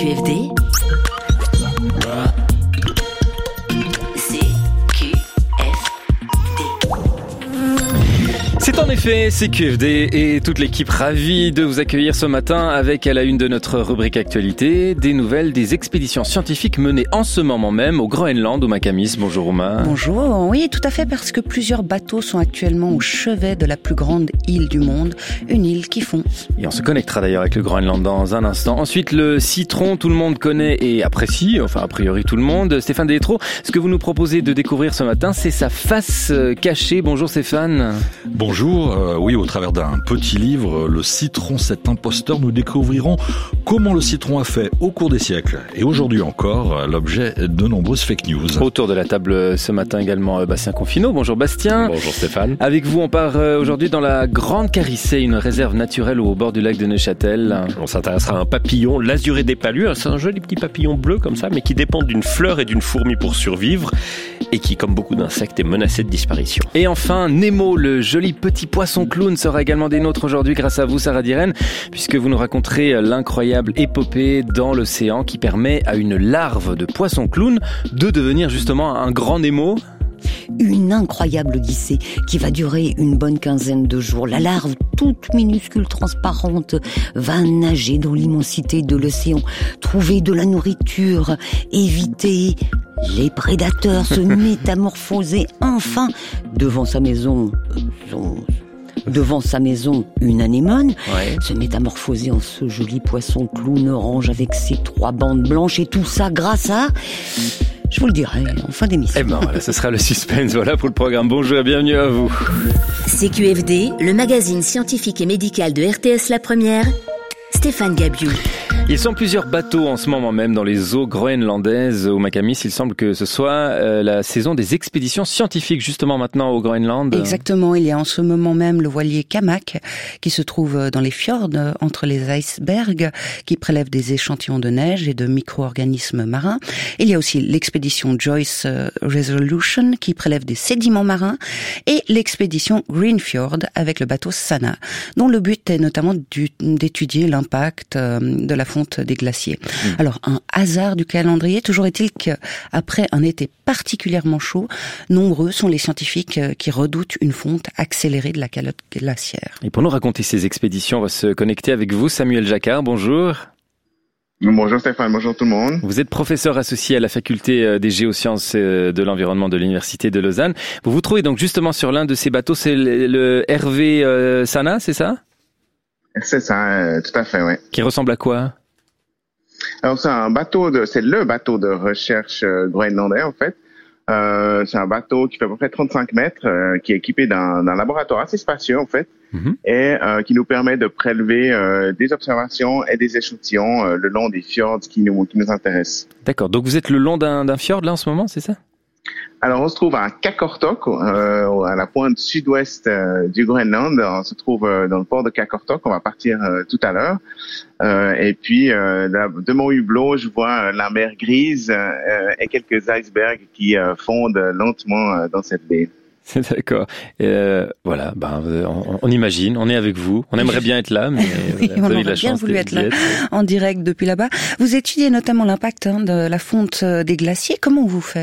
CQFD, c'est en effet CQFD et toute l'équipe ravie de vous accueillir ce matin avec à la une de notre rubrique actualité des nouvelles des expéditions scientifiques menées en ce moment même au Groenland, au Makamis. Bonjour Romain. Bonjour, oui tout à fait parce que plusieurs bateaux sont actuellement au chevet de la plus grande île du monde, une île qui fond. Et on se connectera d'ailleurs avec le Groenland dans un instant. Ensuite le citron, tout le monde connaît et apprécie, enfin a priori tout le monde. Stéphane Détro, ce que vous nous proposez de découvrir ce matin, c'est sa face cachée. Bonjour Stéphane. Bonjour, oui, au travers d'un petit livre, Le citron, cet imposteur, nous découvrirons comment le citron a fait au cours des siècles et aujourd'hui encore l'objet de nombreuses fake news. Autour de la table ce matin également Bastien Confineau. Bonjour Bastien. Bonjour Stéphane. Avec vous, on part aujourd'hui dans la Grande Carissée, une réserve naturelle au bord du lac de Neuchâtel. On s'intéressera à un papillon, l'azuré des palus. C'est un joli petit papillon bleu comme ça, mais qui dépend d'une fleur et d'une fourmi pour survivre et qui, comme beaucoup d'insectes, est menacé de disparition. Et enfin, Nemo, le joli petit poisson clown, sera également des nôtres aujourd'hui grâce à vous, Sarah Diren, puisque vous nous raconterez l'incroyable épopée dans l'océan qui permet à une larve de poisson clown de devenir justement un grand Nemo. Une incroyable odyssée qui va durer une bonne quinzaine de jours. La larve, toute minuscule, transparente, va nager dans l'immensité de l'océan, trouver de la nourriture, éviter les prédateurs, se métamorphoser enfin devant sa maison. Une anémone, se métamorphoser en ce joli poisson clown orange avec ses 3 bandes blanches et tout ça grâce à... Je vous le dirai en fin d'émission. Eh ben voilà, ce sera le suspense. Voilà pour le programme. Bonjour et bienvenue à vous. CQFD, le magazine scientifique et médical de RTS La Première, Stéphane Gabiou. Ils sont plusieurs bateaux en ce moment même dans les eaux groenlandaises au Makamis. Il semble que ce soit la saison des expéditions scientifiques justement maintenant au Groenland. Exactement, il y a en ce moment même le voilier Kamak qui se trouve dans les fjords entre les icebergs qui prélève des échantillons de neige et de micro-organismes marins. Il y a aussi l'expédition Joyce Resolution qui prélève des sédiments marins et l'expédition Greenfjord avec le bateau Sana dont le but est notamment d'étudier l'impact de la fonte des glaciers. Alors, un hasard du calendrier, toujours est-il qu'après un été particulièrement chaud, nombreux sont les scientifiques qui redoutent une fonte accélérée de la calotte glaciaire. Et pour nous raconter ces expéditions, on va se connecter avec vous, Samuel Jacquard, bonjour. Bonjour Stéphane, bonjour tout le monde. Vous êtes professeur associé à la faculté des géosciences de l'environnement de l'université de Lausanne. Vous vous trouvez donc justement sur l'un de ces bateaux, c'est le RV Sana, c'est ça ? C'est ça, tout à fait, oui. Qui ressemble à quoi ? Alors c'est le bateau de recherche groenlandais en fait. C'est un bateau qui fait à peu près 35 mètres, qui est équipé d'un laboratoire assez spacieux en fait, et qui nous permet de prélever des observations et des échantillons le long des fjords qui nous intéressent. D'accord, donc vous êtes le long d'un fjord là en ce moment, c'est ça ? Alors, on se trouve à Qaqortoq, à la pointe sud-ouest du Groenland. On se trouve dans le port de Qaqortoq. On va partir tout à l'heure. Et puis, de mon hublot, je vois la mer grise et quelques icebergs qui fondent lentement dans cette baie. D'accord. Voilà, on imagine, on est avec vous. On aimerait bien être là, mais oui, on aurait bien voulu être là, en direct depuis là-bas. Vous étudiez notamment l'impact de la fonte des glaciers. Comment vous faites ?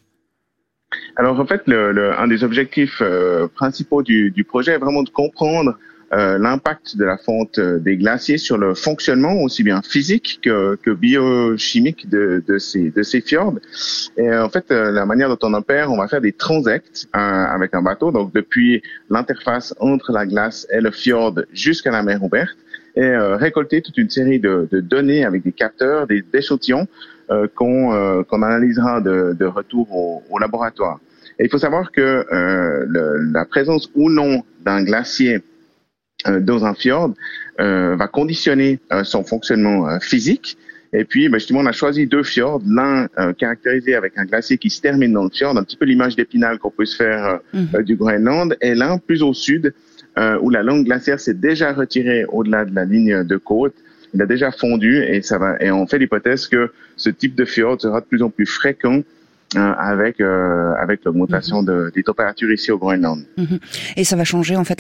Alors en fait, un des objectifs principaux du projet est vraiment de comprendre l'impact de la fonte des glaciers sur le fonctionnement aussi bien physique que biochimique de ces fjords. Et en fait, la manière dont on opère, on va faire des transects avec un bateau, donc depuis l'interface entre la glace et le fjord jusqu'à la mer ouverte, et récolter toute une série de données avec des capteurs, des échantillons qu'on analysera de retour au laboratoire. Et il faut savoir que la présence ou non d'un glacier dans un fjord va conditionner son fonctionnement physique. Et puis, justement, on a choisi 2 fjords, l'un caractérisé avec un glacier qui se termine dans le fjord, un petit peu l'image d'Épinal qu'on peut se faire du Groenland, et l'un plus au sud, où la langue glaciaire s'est déjà retirée au-delà de la ligne de côte. Il a déjà fondu et on fait l'hypothèse que ce type de fjord sera de plus en plus fréquent avec l'augmentation des températures ici au Groenland. Et ça va changer en fait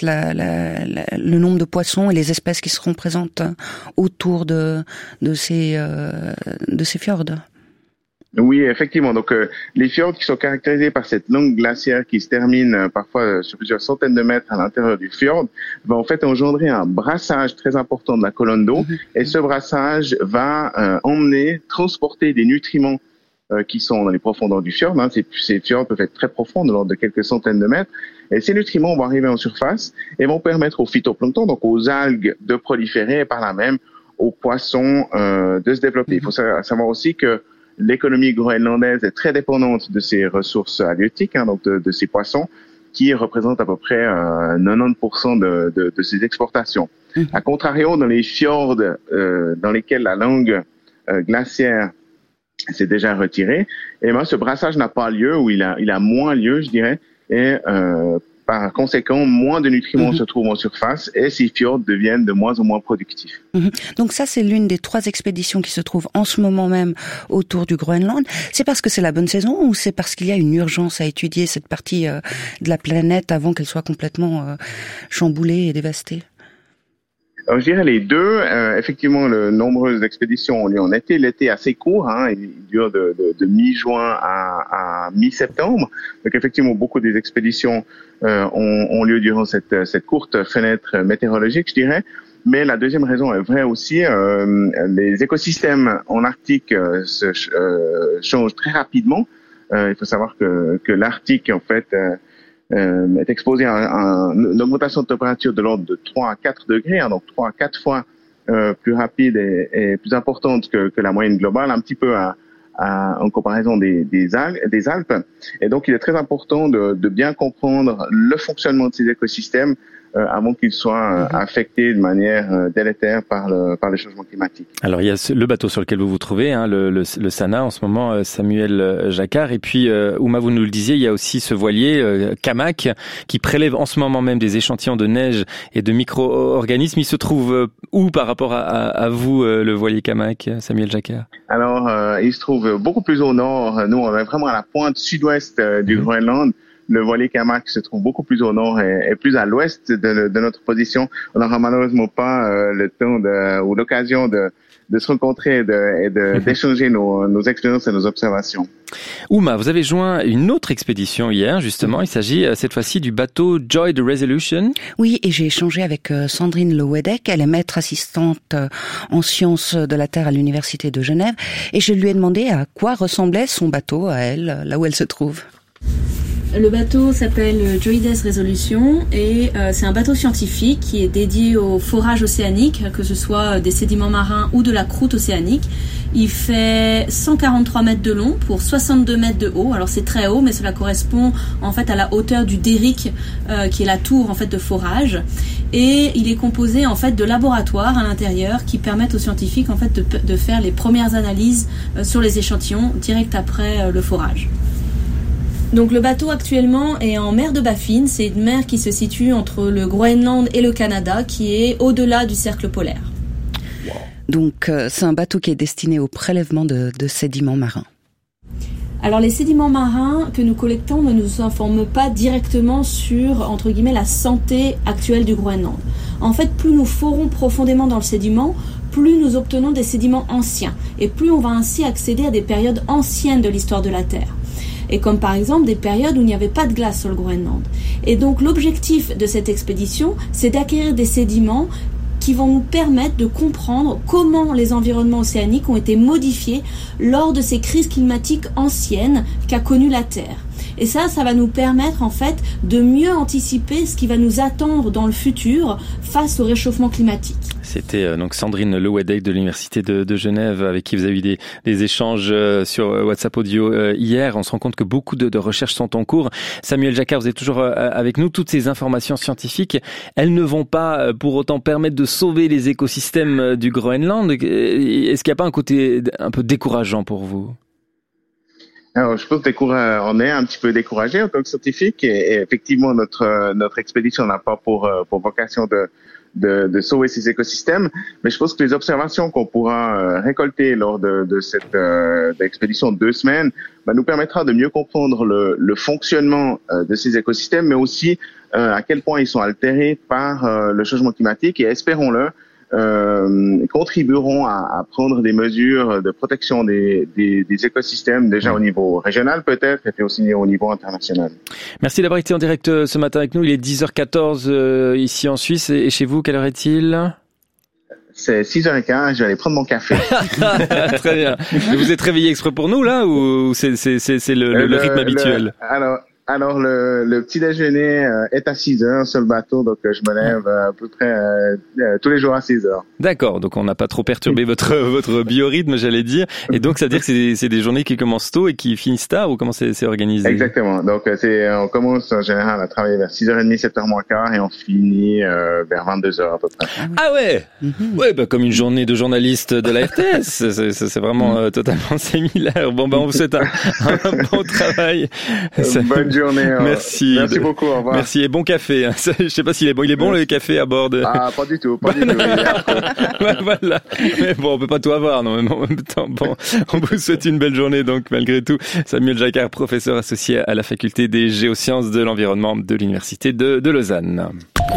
le nombre de poissons et les espèces qui seront présentes autour de ces fjords. Oui, effectivement. Donc, les fjords qui sont caractérisés par cette longue glacière qui se termine parfois sur plusieurs centaines de mètres à l'intérieur du fjord, va en fait engendrer un brassage très important de la colonne d'eau. Et ce brassage va transporter des nutriments qui sont dans les profondeurs du fjord. Ces fjords peuvent être très profonds, de l'ordre de quelques centaines de mètres. Et ces nutriments vont arriver en surface et vont permettre au phytoplancton, donc aux algues, de proliférer et par là même aux poissons de se développer. Il faut savoir aussi que l'économie groenlandaise est très dépendante de ces ressources halieutiques, donc de ces poissons, qui représentent à peu près 90% de ces exportations. A contrario, dans les fjords dans lesquels la longue glaciaire s'est déjà retirée, et ben ce brassage n'a pas lieu, ou il a moins lieu, je dirais, et par conséquent, moins de nutriments se trouvent en surface et ces fjords deviennent de moins en moins productifs. Donc ça, c'est l'une des 3 expéditions qui se trouvent en ce moment même autour du Groenland. C'est parce que c'est la bonne saison ou c'est parce qu'il y a une urgence à étudier cette partie de la planète avant qu'elle soit complètement chamboulée et dévastée? Alors, je dirais les deux. Effectivement, nombreuses expéditions ont lieu en été. L'été assez court, il dure de mi-juin à mi-septembre. Donc, effectivement, beaucoup des expéditions ont lieu durant cette courte fenêtre météorologique, je dirais. Mais la deuxième raison est vraie aussi. Les écosystèmes en Arctique changent très rapidement. Il faut savoir que l'Arctique, en fait, est exposé à une augmentation de température de l'ordre de 3 à 4 degrés, donc 3 à 4 fois plus rapide et plus importante que la moyenne globale, un petit peu en comparaison des Alpes. Et donc, il est très important de bien comprendre le fonctionnement de ces écosystèmes avant qu'ils soient affectés de manière délétère par les changements climatiques. Alors, il y a le bateau sur lequel vous vous trouvez, le Sana, en ce moment, Samuel Jacquard. Et puis, Ouma, vous nous le disiez, il y a aussi ce voilier, Kamak, qui prélève en ce moment même des échantillons de neige et de micro-organismes. Il se trouve où par rapport à vous, le voilier Kamak, Samuel Jacquard? Alors, il se trouve beaucoup plus au nord. Nous, on est vraiment à la pointe sud-ouest du Groenland. Le voilier Kamak se trouve beaucoup plus au nord et plus à l'ouest de notre position. On n'aura malheureusement pas le temps ou l'occasion de se rencontrer et d'échanger nos expériences et nos observations. Ouma, vous avez joint une autre expédition hier, justement. Il s'agit cette fois-ci du bateau Joy the Resolution. Oui, et j'ai échangé avec Sandrine Lewedek. Elle est maître assistante en sciences de la Terre à l'Université de Genève. Et je lui ai demandé à quoi ressemblait son bateau à elle, là où elle se trouve. Le bateau s'appelle Joydes Resolution et c'est un bateau scientifique qui est dédié au forage océanique, que ce soit des sédiments marins ou de la croûte océanique. Il fait 143 mètres de long pour 62 mètres de haut. Alors c'est très haut, mais cela correspond en fait à la hauteur du derrick, qui est la tour en fait de forage. Et il est composé en fait de laboratoires à l'intérieur qui permettent aux scientifiques en fait de faire les premières analyses sur les échantillons direct après le forage. Donc le bateau actuellement est en mer de Baffin, c'est une mer qui se situe entre le Groenland et le Canada, qui est au-delà du cercle polaire. Donc c'est un bateau qui est destiné au prélèvement de sédiments marins. Alors les sédiments marins que nous collectons ne nous informent pas directement sur, entre guillemets, la santé actuelle du Groenland. En fait, plus nous forons profondément dans le sédiment, plus nous obtenons des sédiments anciens, et plus on va ainsi accéder à des périodes anciennes de l'histoire de la Terre. Et comme par exemple des périodes où il n'y avait pas de glace sur le Groenland. Et donc l'objectif de cette expédition, c'est d'acquérir des sédiments qui vont nous permettre de comprendre comment les environnements océaniques ont été modifiés lors de ces crises climatiques anciennes qu'a connues la Terre. Et ça va nous permettre en fait de mieux anticiper ce qui va nous attendre dans le futur face au réchauffement climatique. C'était donc Sandrine Lewedek de l'Université de Genève avec qui vous avez eu des échanges sur WhatsApp Audio hier. On se rend compte que beaucoup de recherches sont en cours. Samuel Jacquard, vous êtes toujours avec nous. Toutes ces informations scientifiques, elles ne vont pas pour autant permettre de sauver les écosystèmes du Groenland. Est-ce qu'il n'y a pas un côté un peu décourageant pour vous ? Alors, je pense on est un petit peu découragé en tant que scientifique et effectivement notre expédition n'a pas pour vocation de sauver ces écosystèmes. Mais je pense que les observations qu'on pourra récolter lors de cette expédition de 2 semaines nous permettra de mieux comprendre le fonctionnement de ces écosystèmes, mais aussi à quel point ils sont altérés par le changement climatique, et espérons-le, contribueront à prendre des mesures de protection des écosystèmes, déjà au niveau régional peut-être, et puis aussi au niveau international. Merci d'avoir été en direct ce matin avec nous. Il est 10h14 ici en Suisse, et chez vous, quelle heure est-il ? C'est 6h15, je vais aller prendre mon café. Très bien. Vous êtes réveillé exprès pour nous, là, ou c'est le rythme habituel? Alors le petit déjeuner est à 6h sur le bateau, donc je me lève à peu près tous les jours à 6h. D'accord, donc on n'a pas trop perturbé votre biorhythme, j'allais dire. Et donc ça veut dire que c'est des journées qui commencent tôt et qui finissent tard, ou comment c'est organisé? Exactement. Donc on commence en général à travailler vers 6h30, 7h moins quart, et on finit vers 22h à peu près. Ah ouais. Ouais, comme une journée de journaliste de la RTS. C'est vraiment totalement similaire. Bon, on vous souhaite un bon travail. Bonne journée. Merci beaucoup. Au revoir. Merci, et bon café. Je sais pas s'il est bon. Il est bon le café à bord de... Ah, pas du tout. Voilà. Mais bon, on peut pas tout avoir, non, mais en même temps, bon, on vous souhaite une belle journée, donc, malgré tout. Samuel Jacquard, professeur associé à la faculté des géosciences de l'environnement de l'université de Lausanne.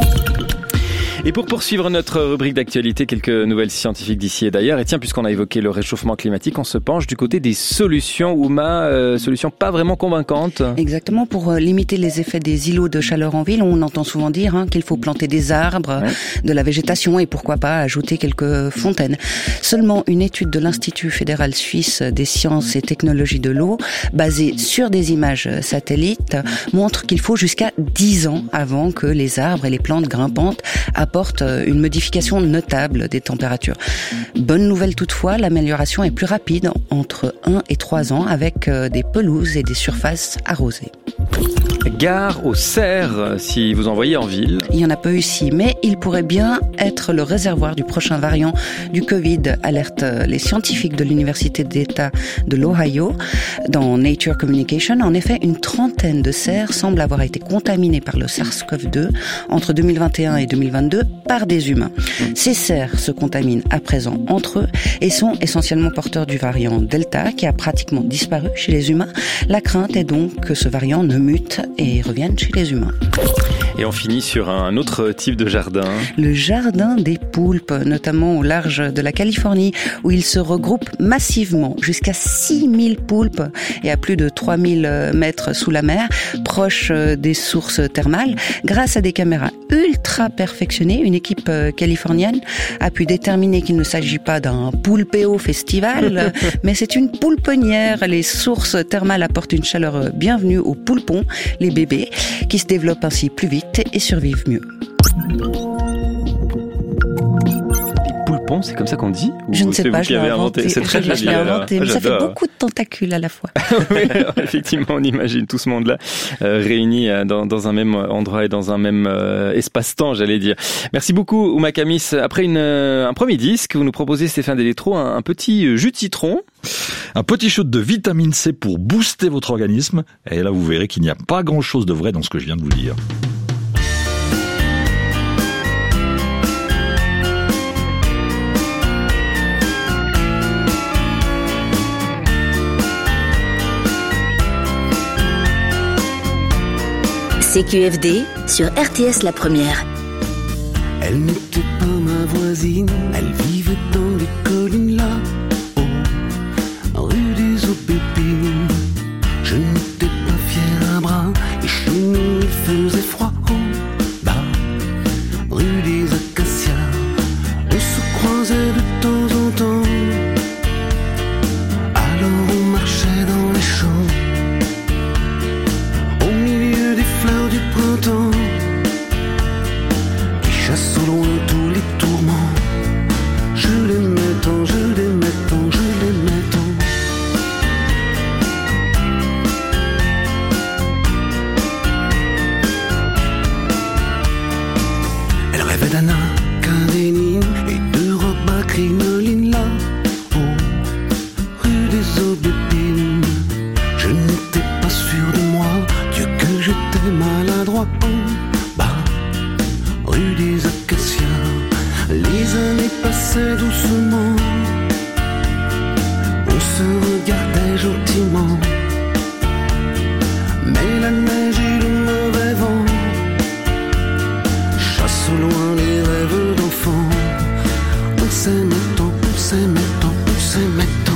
Et pour poursuivre notre rubrique d'actualité, quelques nouvelles scientifiques d'ici et d'ailleurs. Et tiens, puisqu'on a évoqué le réchauffement climatique, on se penche du côté des solutions. Ouma, solutions pas vraiment convaincantes. Exactement, pour limiter les effets des îlots de chaleur en ville, on entend souvent dire qu'il faut planter des arbres, de la végétation, et pourquoi pas ajouter quelques fontaines. Seulement, une étude de l'Institut fédéral suisse des sciences et technologies de l'eau, basée sur des images satellites, montre qu'il faut jusqu'à 10 ans avant que les arbres et les plantes grimpantes apportent une modification notable des températures. Bonne nouvelle toutefois, l'amélioration est plus rapide, entre 1 et 3 ans, avec des pelouses et des surfaces arrosées. Gare aux cerfs, si vous en voyez en ville. Il y en a peu ici, mais il pourrait bien être le réservoir du prochain variant du Covid, alertent les scientifiques de l'Université d'État de l'Ohio dans Nature Communication. En effet, une trentaine de cerfs semblent avoir été contaminés par le SARS-CoV-2 entre 2021 et 2022 par des humains. Ces cerfs se contaminent à présent entre eux et sont essentiellement porteurs du variant Delta, qui a pratiquement disparu chez les humains. La crainte est donc que ce variant ne mute et revienne chez les humains. Et on finit sur un autre type de jardin. Le jardin des poulpes, notamment au large de la Californie, où ils se regroupent massivement, jusqu'à 6000 poulpes et à plus de 3000 mètres sous la mer, proches des sources thermales. Grâce à des caméras ultra perfectionnées, une équipe californienne a pu déterminer qu'il ne s'agit pas d'un poulpéo festival, mais c'est une poulpenière. Les sources thermales apportent une chaleur bienvenue aux poulpons, les bébés, qui se développent ainsi plus vite et survivent mieux. Poulpon, c'est comme ça qu'on dit? Je ne sais pas, je l'ai inventé. C'est très joli. Je l'ai inventé, mais ça fait beaucoup de tentacules à la fois. Oui, effectivement, on imagine tout ce monde-là réuni dans un même endroit et dans un même espace-temps, j'allais dire. Merci beaucoup, Ouma Kamis. Après un premier disque, vous nous proposez, Stéphane Delétro, un petit jus de citron. Un petit shoot de vitamine C pour booster votre organisme. Et là, vous verrez qu'il n'y a pas grand-chose de vrai dans ce que je viens de vous dire. CQFD sur RTS La Première. Elle n'était pas ma voisine, elle vivait dans les collines là-haut, rue des Aubépines. Je n'étais pas fier à bras, et chez nous il faisait froid en bas, rue des Acacias. On se croisait de temps en temps, alors on marchait dans les champs, au milieu des fleurs du printemps, qui chassent au loin tous les tourments. s'aimaient tant.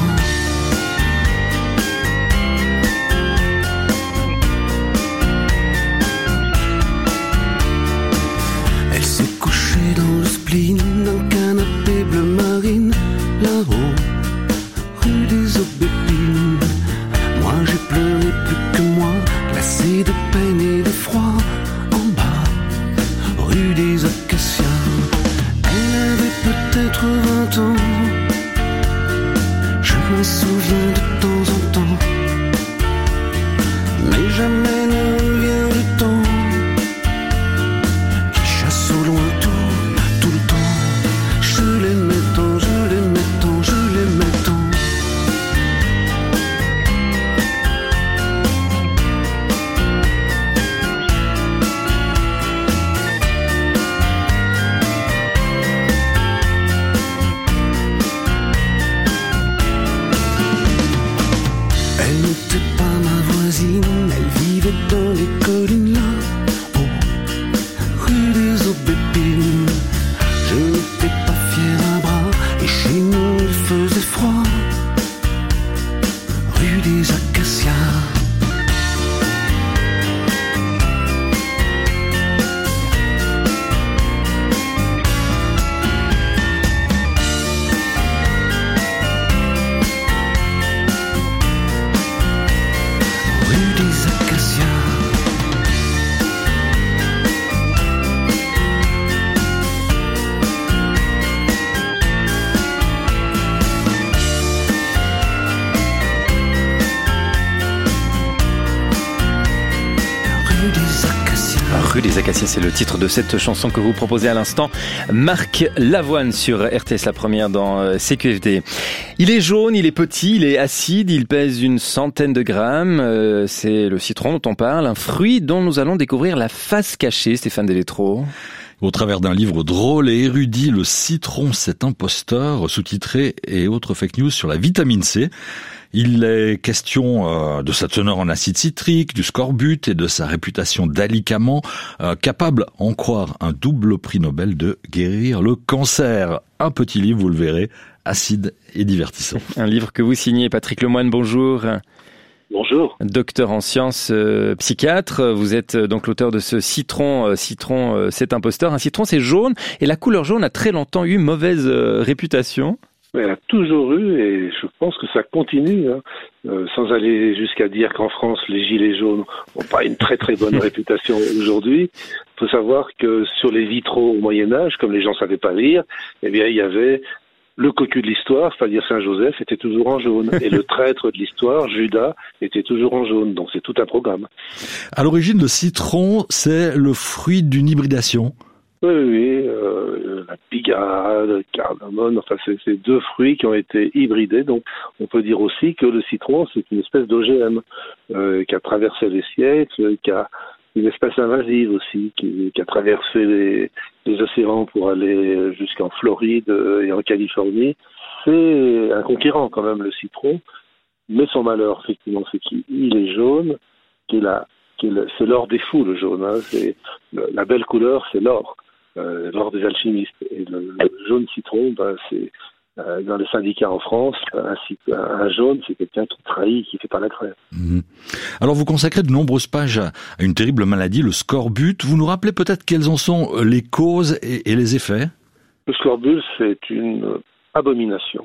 Elle s'est couchée dans le spleen d'un canapé bleu marine, là-haut, rue des Aubépines. Moi j'ai pleuré plus que moi, glacé de peine et d'effroi, en bas, rue des Acacias. Elle avait peut-être 20 ans, je m'en souviens de temps en temps, mais jamais ne revient le temps qui chasse au loin tout le temps. Je l'aimais tant, je l'aimais tant, je l'aimais tant. Elle n'était pas ma voisine, elle vivait dans les collines là-haut, rue des Aubépines. Je n'étais pas fier d'un bras, et chez nous il faisait froid, rue des Acacias. Rue des Acacias. Rue des Acacias. Rue des Acacias, c'est le titre de cette chanson que vous proposez à l'instant. Marc Lavoine sur RTS La Première dans CQFD. Il est jaune, il est petit, il est acide, il pèse une centaine de grammes. C'est le citron dont on parle, un fruit dont nous allons découvrir la face cachée, Stéphane Delétro. Au travers d'un livre drôle et érudit, Le citron, cet imposteur, sous-titré et autres fake news sur la vitamine C. Il est question de sa teneur en acide citrique, du scorbut et de sa réputation d'alicament, capable, en croire un double prix Nobel, de guérir le cancer. Un petit livre, vous le verrez, acide et divertissant. Un livre que vous signez, Patrick Lemoine, bonjour. Bonjour. Docteur en sciences, psychiatre, vous êtes donc l'auteur de ce citron, cet imposteur. Un citron, c'est jaune, et la couleur jaune a très longtemps eu mauvaise réputation. Elle a toujours eu, et je pense que ça continue, sans aller jusqu'à dire qu'en France, les gilets jaunes n'ont pas une très très bonne réputation aujourd'hui. Il faut savoir que sur les vitraux au Moyen-Âge, comme les gens ne savaient pas lire, eh bien, il y avait le cocu de l'histoire, c'est-à-dire Saint-Joseph, était toujours en jaune. Et le traître de l'histoire, Judas, était toujours en jaune. Donc c'est tout un programme. À l'origine, le citron, c'est le fruit d'une hybridation. Oui, la pigarade, le cardamone, enfin c'est deux fruits qui ont été hybridés. Donc on peut dire aussi que le citron, c'est une espèce d'OGM qui a traversé les siècles, qui a une espèce invasive aussi, qui a traversé les océans pour aller jusqu'en Floride et en Californie. C'est un conquérant quand même, le citron, mais son malheur, effectivement, c'est qu'il est jaune, c'est l'or des fous, le jaune. C'est la belle couleur, c'est l'or des alchimistes. Et le jaune citron, c'est dans les syndicats en France, un jaune, c'est quelqu'un qui trahit, qui fait pas la crève. Alors vous consacrez de nombreuses pages à une terrible maladie, le scorbut. Vous nous rappelez peut-être quelles en sont les causes et les effets ? Le scorbut, c'est une abomination.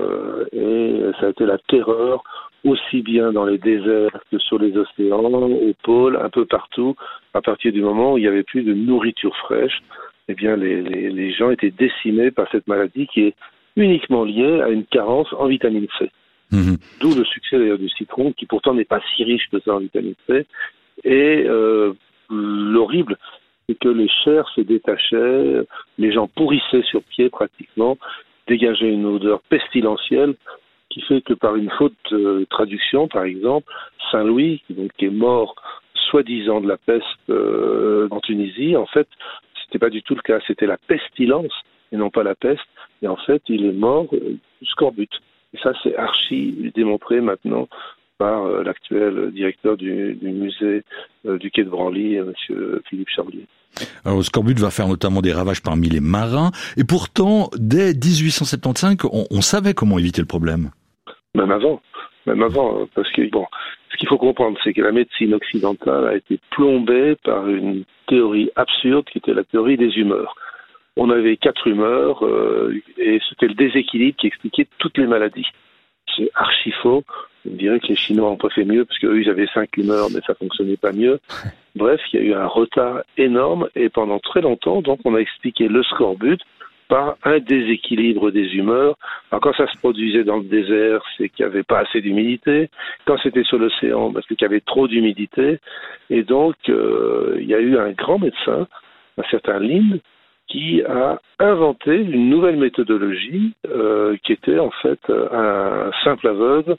Et ça a été la terreur, aussi bien dans les déserts que sur les océans, au pôle, un peu partout. À partir du moment où il n'y avait plus de nourriture fraîche, eh bien les gens étaient décimés par cette maladie qui est uniquement liée à une carence en vitamine C. D'où le succès d'ailleurs du citron, qui pourtant n'est pas si riche que ça en vitamine C. Et l'horrible, c'est que les chairs se détachaient, les gens pourrissaient sur pied pratiquement, dégageaient une odeur pestilentielle, qui fait que par une faute de traduction, par exemple, Saint-Louis, qui est mort soi-disant de la peste en Tunisie, en fait, c'était pas du tout le cas, c'était la pestilence et non pas la peste, et en fait, il est mort du scorbut. Et ça, c'est archi démontré maintenant par l'actuel directeur du musée du Quai de Branly, monsieur Philippe Charlier. Alors, le scorbut va faire notamment des ravages parmi les marins. Et pourtant, dès 1875, on savait comment éviter le problème. Même avant, parce que ce qu'il faut comprendre, c'est que la médecine occidentale a été plombée par une théorie absurde qui était la théorie des humeurs. On avait 4 humeurs et c'était le déséquilibre qui expliquait toutes les maladies. C'est archi faux. On dirait que les Chinois n'ont pas fait mieux parce qu'eux, ils avaient 5 humeurs, mais ça fonctionnait pas mieux. Bref, il y a eu un retard énorme et pendant très longtemps, donc, on a expliqué le scorbut par un déséquilibre des humeurs. Alors, quand ça se produisait dans le désert, c'est qu'il n'y avait pas assez d'humidité. Quand c'était sur l'océan, c'est qu'il y avait trop d'humidité. Et donc, il y a eu un grand médecin, un certain Lin, qui a inventé une nouvelle méthodologie qui était en fait un simple aveugle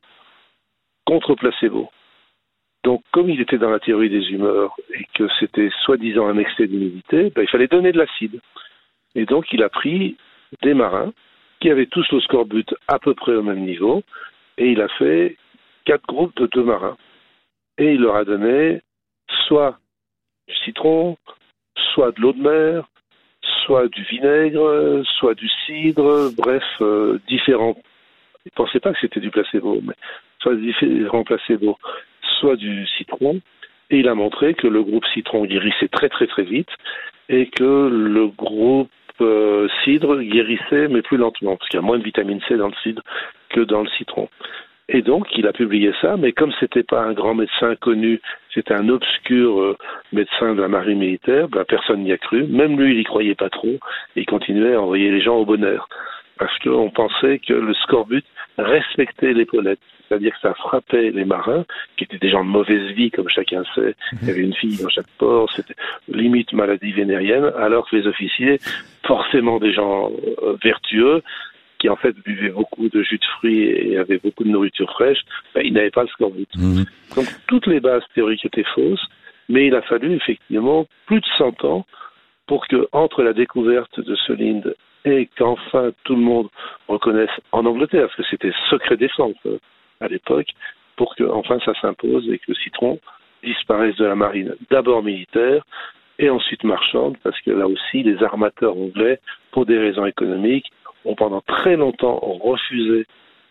contre placebo. Donc, comme il était dans la théorie des humeurs et que c'était soi-disant un excès d'humidité, il fallait donner de l'acide. Et donc, il a pris des marins qui avaient tous le scorbut à peu près au même niveau et il a fait 4 groupes de 2 marins. Et il leur a donné soit du citron, soit de l'eau de mer, soit du vinaigre, soit du cidre, bref, différents. Il ne pensait pas que c'était du placebo, mais soit différents placebos, soit du citron. Et il a montré que le groupe citron guérissait très très très vite et que le groupe cidre guérissait mais plus lentement, parce qu'il y a moins de vitamine C dans le cidre que dans le citron. Et donc, il a publié ça, mais comme c'était pas un grand médecin connu, c'était un obscur médecin de la marine militaire, personne n'y a cru. Même lui, il y croyait pas trop. Et il continuait à envoyer les gens au bonheur. Parce qu'on pensait que le scorbut respectait l'épaulette. C'est-à-dire que ça frappait les marins, qui étaient des gens de mauvaise vie, comme chacun sait. Il y avait une fille dans chaque port, c'était limite maladie vénérienne, alors que les officiers, forcément des gens vertueux, qui en fait buvaient beaucoup de jus de fruits et avaient beaucoup de nourriture fraîche, ils n'avaient pas le scorbut. Donc toutes les bases théoriques étaient fausses, mais il a fallu effectivement plus de 100 ans pour que, entre la découverte de ce Lind et qu'enfin tout le monde reconnaisse en Angleterre, parce que c'était secret défense à l'époque, pour que enfin ça s'impose et que le citron disparaisse de la marine, d'abord militaire et ensuite marchande, parce que là aussi les armateurs anglais, pour des raisons économiques, ont pendant très longtemps refusé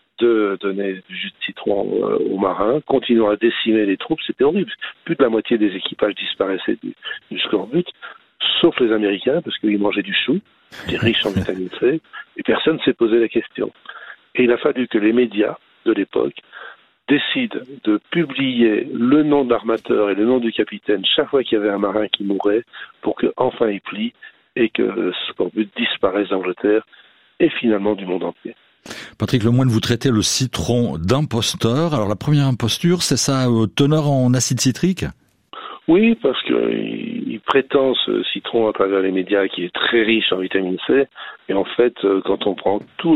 de donner du jus de citron aux marins, continuant à décimer les troupes. C'était horrible. Plus de la moitié des équipages disparaissaient du scorbut, sauf les Américains, parce qu'ils mangeaient du chou, qui est riche en vitamine C, et personne ne s'est posé la question. Et il a fallu que les médias de l'époque décident de publier le nom de l'armateur et le nom du capitaine chaque fois qu'il y avait un marin qui mourait, pour qu'enfin il plie et que le scorbut disparaisse d'Angleterre et finalement du monde entier. Patrick Lemoine, vous traitez le citron d'imposteur. Alors la première imposture, c'est sa teneur en acide citrique ? Oui, parce qu'il prétend, ce citron, à travers les médias, qu'il est très riche en vitamine C. Et en fait, quand on prend tous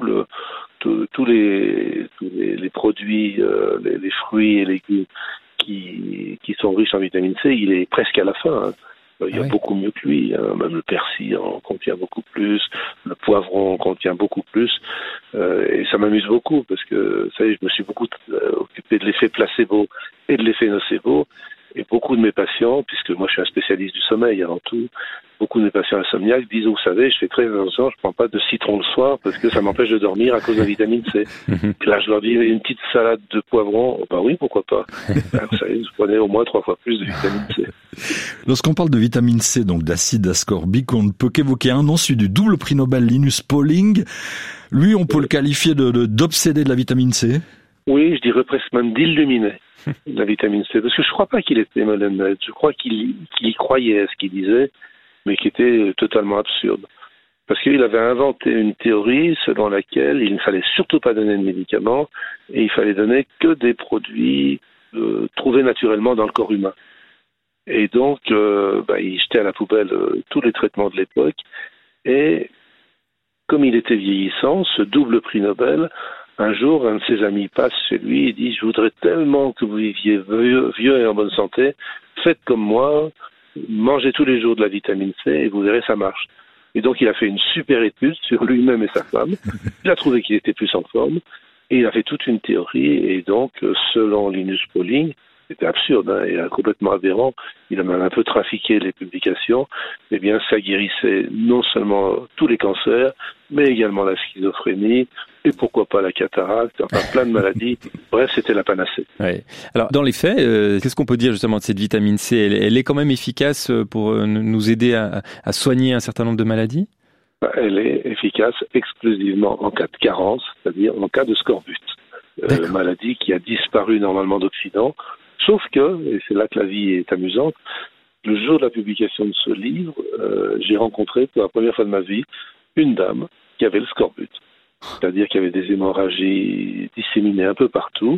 les produits, les fruits et légumes qui sont riches en vitamine C, il est presque à la fin. Il y a beaucoup mieux que lui, même le persil en contient beaucoup plus, le poivron en contient beaucoup plus, et ça m'amuse beaucoup parce que, vous savez, je me suis beaucoup occupé de l'effet placebo et de l'effet nocebo, et beaucoup de mes patients, puisque moi je suis un spécialiste du sommeil avant tout, beaucoup de mes patients insomniaques disent, vous savez, je fais très attention, je prends pas de citron le soir parce que ça m'empêche de dormir à cause de la vitamine C. Et là je leur dis, une petite salade de poivron, oui, pourquoi pas. Vous savez, vous prenez au moins 3 fois plus de vitamine C. Lorsqu'on parle de vitamine C, donc d'acide ascorbique, on ne peut qu'évoquer un nom, celui du double prix Nobel Linus Pauling. Lui, on peut le qualifier d'obsédé de la vitamine C. Oui, je dirais presque même d'illuminé la vitamine C, parce que je crois pas qu'il était malhonnête, je crois qu'il y croyait à ce qu'il disait, mais qui était totalement absurde. Parce qu'il avait inventé une théorie selon laquelle il ne fallait surtout pas donner de médicaments, et il fallait donner que des produits trouvés naturellement dans le corps humain. Et donc, il jetait à la poubelle tous les traitements de l'époque, et comme il était vieillissant, ce double prix Nobel, un jour, un de ses amis passe chez lui et dit « Je voudrais tellement que vous viviez vieux et en bonne santé. Faites comme moi, mangez tous les jours de la vitamine C et vous verrez, ça marche. » Et donc, il a fait une super étude sur lui-même et sa femme. Il a trouvé qu'il était plus en forme et il a fait toute une théorie. Et donc, selon Linus Pauling, c'était absurde et complètement aberrant, il a même un peu trafiqué les publications, eh bien ça guérissait non seulement tous les cancers, mais également la schizophrénie, et pourquoi pas la cataracte, enfin plein de maladies. Bref, c'était la panacée. Ouais. Alors, dans les faits, qu'est-ce qu'on peut dire justement de cette vitamine C ? Elle est quand même efficace pour nous aider à soigner un certain nombre de maladies ? Elle est efficace exclusivement en cas de carence, c'est-à-dire en cas de scorbut. Maladie qui a disparu normalement d'Occident, sauf que, et c'est là que la vie est amusante, le jour de la publication de ce livre, j'ai rencontré pour la première fois de ma vie une dame qui avait le scorbut. C'est-à-dire qu'il y avait des hémorragies disséminées un peu partout,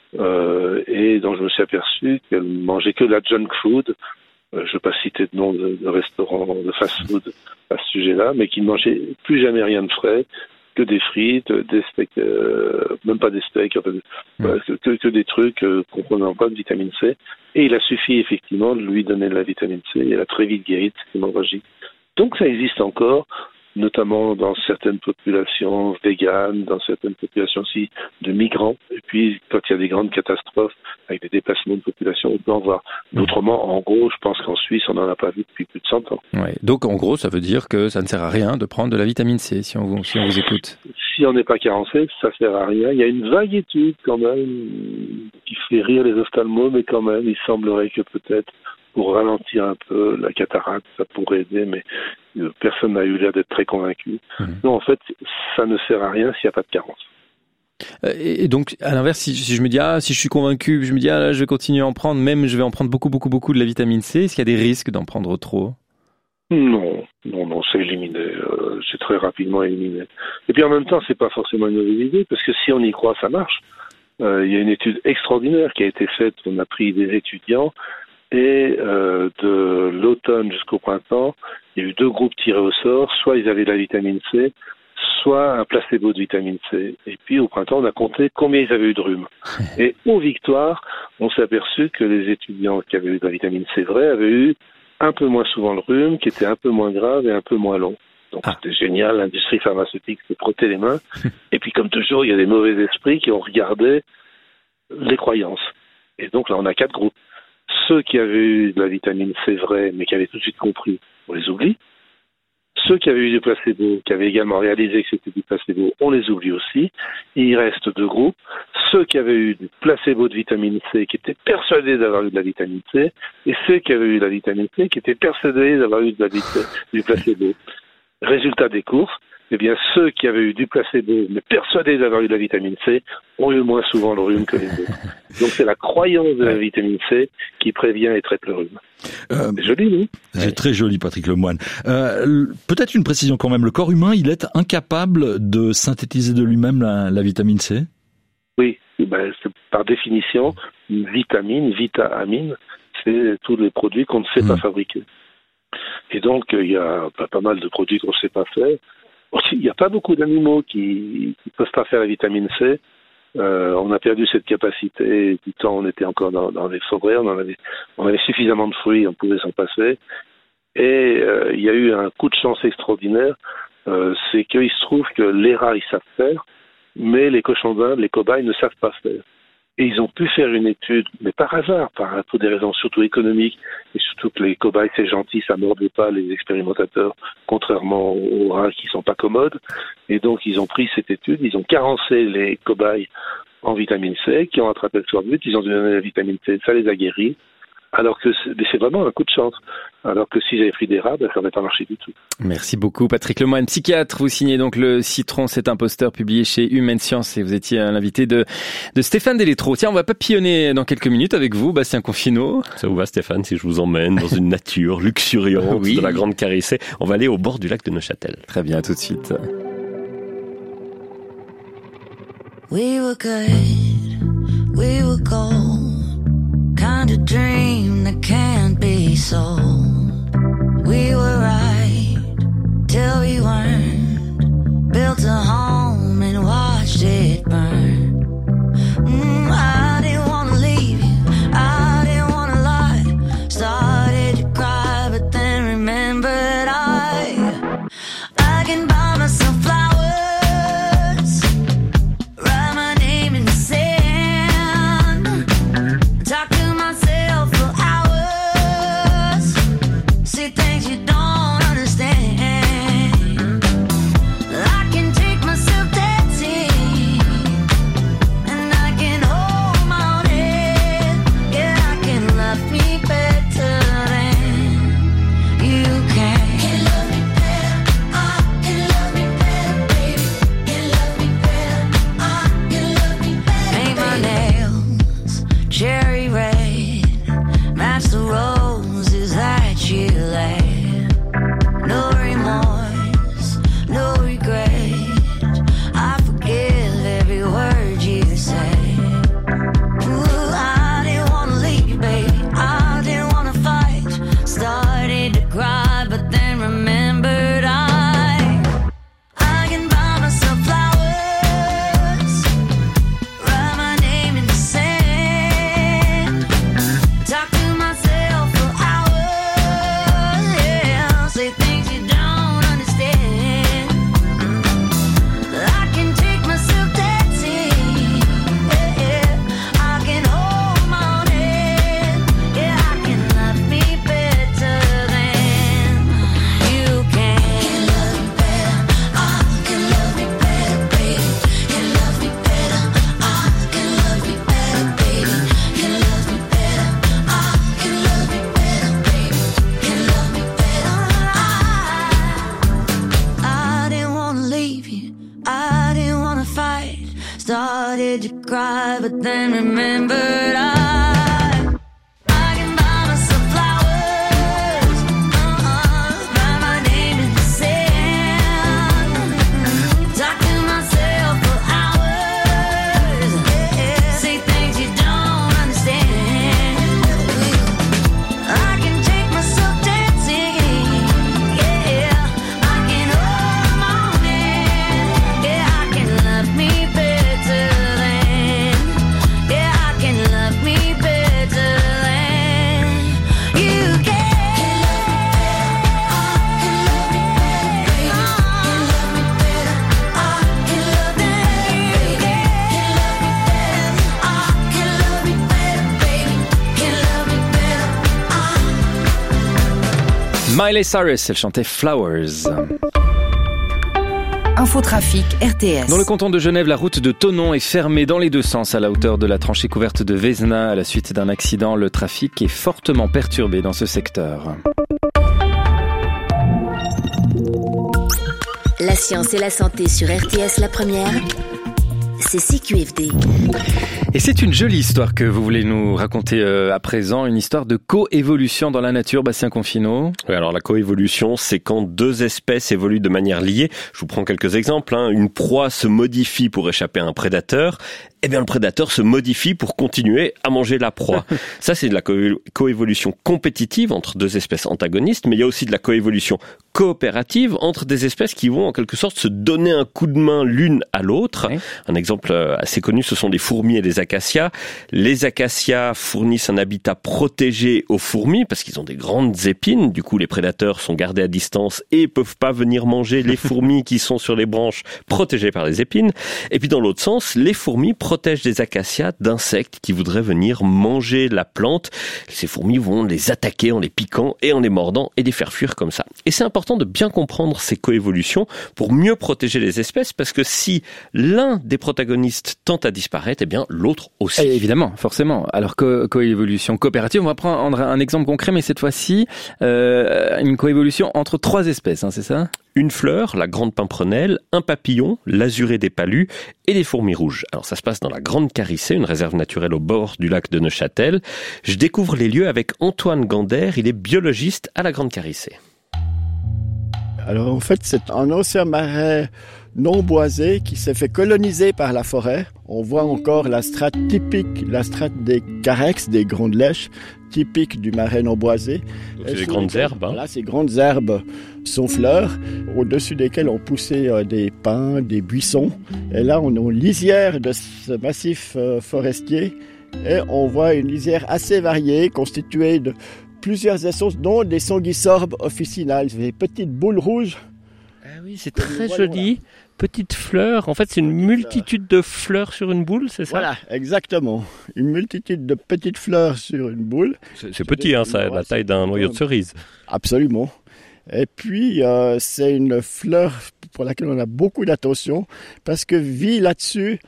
et dont je me suis aperçu qu'elle mangeait que de la junk food. Je ne vais pas citer de nom de restaurants de fast-food à ce sujet-là, mais qui ne mangeait plus jamais rien de frais, que des frites, des steaks, même pas des steaks, que des trucs comprenant pas de vitamine C. Et il a suffi effectivement de lui donner de la vitamine C, et elle a très vite guéri de cette hémorragie. Donc ça existe encore, notamment dans certaines populations véganes, dans certaines populations aussi de migrants. Et puis, quand il y a des grandes catastrophes avec des déplacements de population, on peut en voir. Autrement, en gros, je pense qu'en Suisse, on n'en a pas vu depuis plus de 100 ans. Ouais. Donc, en gros, ça veut dire que ça ne sert à rien de prendre de la vitamine C, si on vous écoute. Si on n'est pas carencé, ça ne sert à rien. Il y a une vague étude, quand même, qui fait rire les ophtalmos, mais quand même, il semblerait que peut-être, pour ralentir un peu la cataracte, ça pourrait aider, mais personne n'a eu l'air d'être très convaincu. Non, en fait, ça ne sert à rien s'il n'y a pas de carence. Et donc, à l'inverse, si je me dis, si je suis convaincu, je me dis, là, je vais continuer à en prendre, même je vais en prendre beaucoup de la vitamine C, est-ce qu'il y a des risques d'en prendre trop ? Non, c'est éliminé, c'est très rapidement éliminé. Et puis en même temps, c'est pas forcément une mauvaise idée, parce que si on y croit, ça marche. Il y a une étude extraordinaire qui a été faite, on a pris des étudiants, et de l'automne jusqu'au printemps, il y a eu 2 groupes tirés au sort, soit ils avaient de la vitamine C, soit un placebo de vitamine C. Et puis au printemps, on a compté combien ils avaient eu de rhume. Et aux victoires, on s'est aperçu que les étudiants qui avaient eu de la vitamine C vraie avaient eu un peu moins souvent le rhume, qui était un peu moins grave et un peu moins long. Donc c'était génial, l'industrie pharmaceutique s'est frotté les mains. Et puis comme toujours, il y a des mauvais esprits qui ont regardé les croyances. Et donc là, on a 4 groupes. Ceux qui avaient eu de la vitamine C vraie, mais qui avaient tout de suite compris, on les oublie. Ceux qui avaient eu du placebo, qui avaient également réalisé que c'était du placebo, on les oublie aussi. Et il reste 2 groupes. Ceux qui avaient eu du placebo de vitamine C, qui étaient persuadés d'avoir eu de la vitamine C, et ceux qui avaient eu de la vitamine C, qui étaient persuadés d'avoir eu du placebo. Résultat des courses, eh bien, ceux qui avaient eu du placebo, mais persuadés d'avoir eu de la vitamine C, ont eu moins souvent le rhume que les autres. Donc, c'est la croyance de la vitamine C qui prévient et traite le rhume. C'est joli, non ? C'est très joli, Patrick Lemoine. Peut-être une précision quand même. Le corps humain, il est incapable de synthétiser de lui-même la vitamine C ? Oui, c'est par définition, une vitamine, vita-amine, c'est tous les produits qu'on ne sait pas fabriquer. Et donc, il y a pas mal de produits qu'on ne sait pas faire. Il n'y a pas beaucoup d'animaux qui ne peuvent pas faire la vitamine C. On a perdu cette capacité. Du temps, on était encore dans les forêts, on avait suffisamment de fruits, on pouvait s'en passer. Et il y a eu un coup de chance extraordinaire, c'est qu'il se trouve que les rats, ils savent faire, mais les cochons d'Inde, les cobayes, ne savent pas faire. Et ils ont pu faire une étude, mais par hasard, pour des raisons surtout économiques, et surtout que les cobayes, c'est gentil, ça ne mordait pas les expérimentateurs, contrairement aux rats qui sont pas commodes. Et donc, ils ont pris cette étude, ils ont carencé les cobayes en vitamine C, qui ont attrapé le scorbut, ils ont donné la vitamine C, ça les a guéris. Alors que c'est vraiment un coup de chance. Alors que s'ils avaient pris des rats, ça n'aurait pas marché du tout. Merci beaucoup, Patrick Lemoine, psychiatre. Vous signez donc le Citron, c'est imposteur, publié chez Humaine Science, et vous étiez l'invité de Stéphane Delétro. Tiens, on va papillonner dans quelques minutes avec vous, Bastien Confinot. Ça vous va, Stéphane, si je vous emmène dans une nature luxuriante de la Grande Carissée? On va aller au bord du lac de Neuchâtel. Très bien, tout de suite. We were good, we were gold. Kind of dream that can't be sold. We were right till we weren't. Built a home and watched it burn. I didn't want to leave you, I didn't want to lie. Started to cry but then remembered I can buy myself flowers, write my name in the sand, talk to my started to cry, but then remembered I can buy myself flowers, write my name in the sand, talk to myself for hours, say things you don't understand. I can take myself dancing, yeah, I can hold the morning, yeah, I can love me better than, yeah, I can love me better than you can. Miley Cyrus, elle chantait Flowers. Infotrafic RTS. Dans le canton de Genève, la route de Thonon est fermée dans les deux sens à la hauteur de la tranchée couverte de Vézena. À la suite d'un accident, le trafic est fortement perturbé dans ce secteur. La science et la santé sur RTS La Première, c'est CQFD. Et c'est une jolie histoire que vous voulez nous raconter à présent, une histoire de coévolution dans la nature, Bastien Confino. Oui, alors la coévolution, c'est quand deux espèces évoluent de manière liée. Je vous prends quelques exemples. Une proie se modifie pour échapper à un prédateur. Eh bien, le prédateur se modifie pour continuer à manger la proie. Ça, c'est de la coévolution compétitive entre deux espèces antagonistes, mais il y a aussi de la coévolution coopérative entre des espèces qui vont en quelque sorte se donner un coup de main l'une à l'autre. Oui. Un exemple assez connu, ce sont les fourmis et les acacias. Les acacias fournissent un habitat protégé aux fourmis parce qu'ils ont des grandes épines. Du coup, les prédateurs sont gardés à distance et peuvent pas venir manger les fourmis qui sont sur les branches protégées par les épines. Et puis dans l'autre sens, les fourmis protègent les acacias d'insectes qui voudraient venir manger la plante. Ces fourmis vont les attaquer en les piquant et en les mordant et les faire fuir comme ça. Et c'est important de bien comprendre ces coévolutions pour mieux protéger les espèces parce que si l'un des protagonistes tente à disparaître, eh bien l'autre aussi. Et évidemment, forcément. Alors coévolution coopérative, on va prendre un exemple concret, mais cette fois-ci une coévolution entre trois espèces, c'est ça ? Une fleur, la grande pimprenelle, un papillon, l'azuré des palus et les fourmis rouges. Alors ça se passe dans la Grande Carissée, une réserve naturelle au bord du lac de Neuchâtel. Je découvre les lieux avec Antoine Gander, il est biologiste à la Grande Carissée. Alors en fait, c'est un océan marin non boisé qui s'est fait coloniser par la forêt. On voit encore la strate typique, la strate des carex, des grandes lèches, typique du marais non boisé. Donc c'est des grandes herbes. Là, ces grandes herbes sont fleurs, au-dessus desquelles ont poussé des pins, des buissons. Et là, on est en lisière de ce massif forestier. Et on voit une lisière assez variée, constituée de plusieurs espèces, dont des sanguisorbes officinales, des petites boules rouges. Ah oui, c'est très joli. Voilà. Petites fleurs. En fait, c'est une multitude de fleurs sur une boule, c'est ça ? Voilà, exactement. Une multitude de petites fleurs sur une boule. C'est petit, ça a la taille d'un noyau de cerise. Absolument. Et puis, c'est une fleur pour laquelle on a beaucoup d'attention parce que vit là-dessus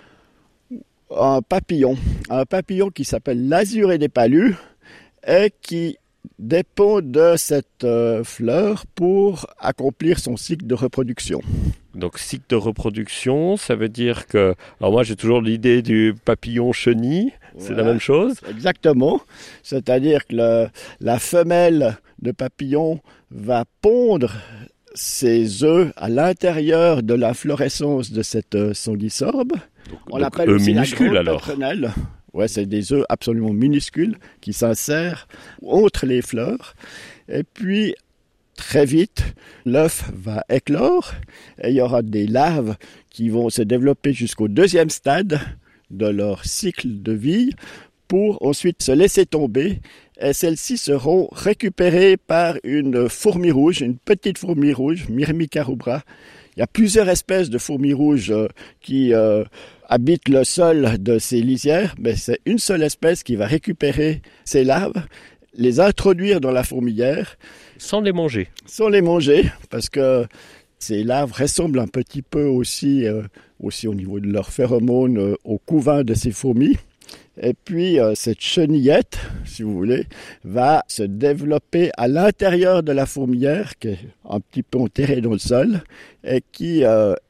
un papillon qui s'appelle l'azuré des palus et qui dépend de cette fleur pour accomplir son cycle de reproduction. Donc cycle de reproduction, ça veut dire que... Alors moi j'ai toujours l'idée du papillon chenille, c'est la même chose ? Exactement, c'est-à-dire que la femelle de papillon va pondre ses œufs à l'intérieur de la florescence de cette sanguisorbe. On l'appelle aussi minuscule la alors. Patronelle. Ouais, c'est des œufs absolument minuscules qui s'insèrent entre les fleurs. Et puis, très vite, l'œuf va éclore et il y aura des larves qui vont se développer jusqu'au deuxième stade de leur cycle de vie pour ensuite se laisser tomber. Et celles-ci seront récupérées par une fourmi rouge, une petite fourmi rouge, Myrmica rubra. Il y a plusieurs espèces de fourmis rouges qui habitent le sol de ces lisières, mais c'est une seule espèce qui va récupérer ces larves, les introduire dans la fourmilière. Sans les manger. Sans les manger, parce que ces larves ressemblent un petit peu aussi au niveau de leurs phéromones au couvain de ces fourmis. Et puis, cette chenillette, si vous voulez, va se développer à l'intérieur de la fourmilière, qui est un petit peu enterrée dans le sol, et qui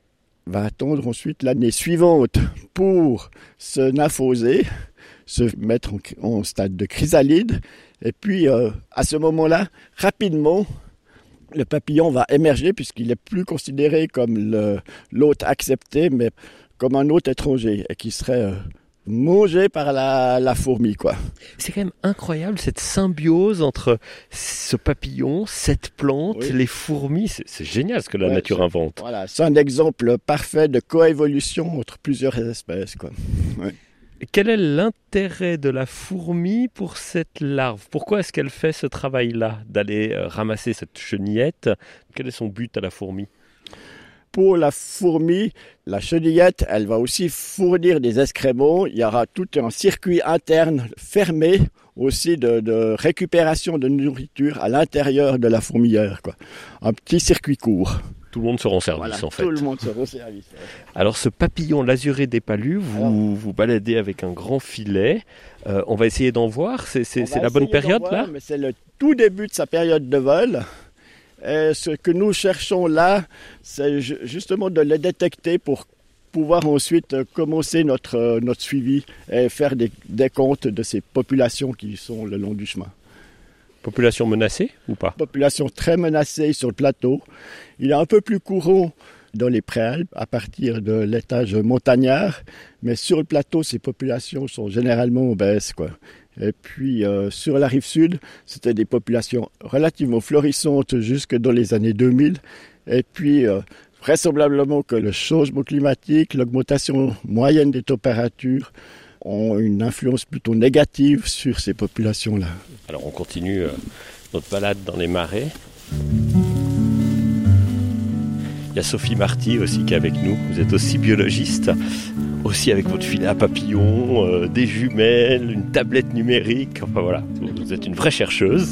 va attendre ensuite l'année suivante pour se nymphoser, se mettre en stade de chrysalide. Et puis, à ce moment-là, rapidement, le papillon va émerger puisqu'il n'est plus considéré comme l'hôte accepté, mais comme un hôte étranger et qui serait mangé par la fourmi, quoi. C'est quand même incroyable cette symbiose entre ce papillon, cette plante, Oui. les fourmis. C'est génial ce que la nature invente. Voilà, c'est un exemple parfait de coévolution entre plusieurs espèces, quoi. Ouais. Quel est l'intérêt de la fourmi pour cette larve? Pourquoi est-ce qu'elle fait ce travail-là, d'aller ramasser cette chenillette? Quel est son but à la fourmi? Pour la fourmi, la chenillette, elle va aussi fournir des excréments. Il y aura tout un circuit interne fermé aussi de récupération de nourriture à l'intérieur de la fourmilière, quoi. Un petit circuit court. Tout le monde se rend service, Voilà, en fait. tout le monde se rend service. Ouais. Alors, ce papillon l'azuré des palus, vous baladez avec un grand filet. On va essayer d'en voir. C'est la bonne période, là? Mais c'est le tout début de sa période de vol. Et ce que nous cherchons là, c'est justement de les détecter pour pouvoir ensuite commencer notre suivi et faire des comptes de ces populations qui sont le long du chemin. Population menacée ou pas? Population très menacée sur le plateau. Il est un peu plus courant dans les préalpes à partir de l'étage montagnard, mais sur le plateau, ces populations sont généralement obèses, quoi. Et puis sur la rive sud, c'était des populations relativement florissantes jusque dans les années 2000. Et puis vraisemblablement que le changement climatique, l'augmentation moyenne des températures ont une influence plutôt négative sur ces populations-là. Alors on continue notre balade dans les marais. Il y a Sophie Marty aussi qui est avec nous. Vous êtes aussi biologiste, aussi avec votre filet à papillons, des jumelles, une tablette numérique. Enfin voilà, vous êtes une vraie chercheuse.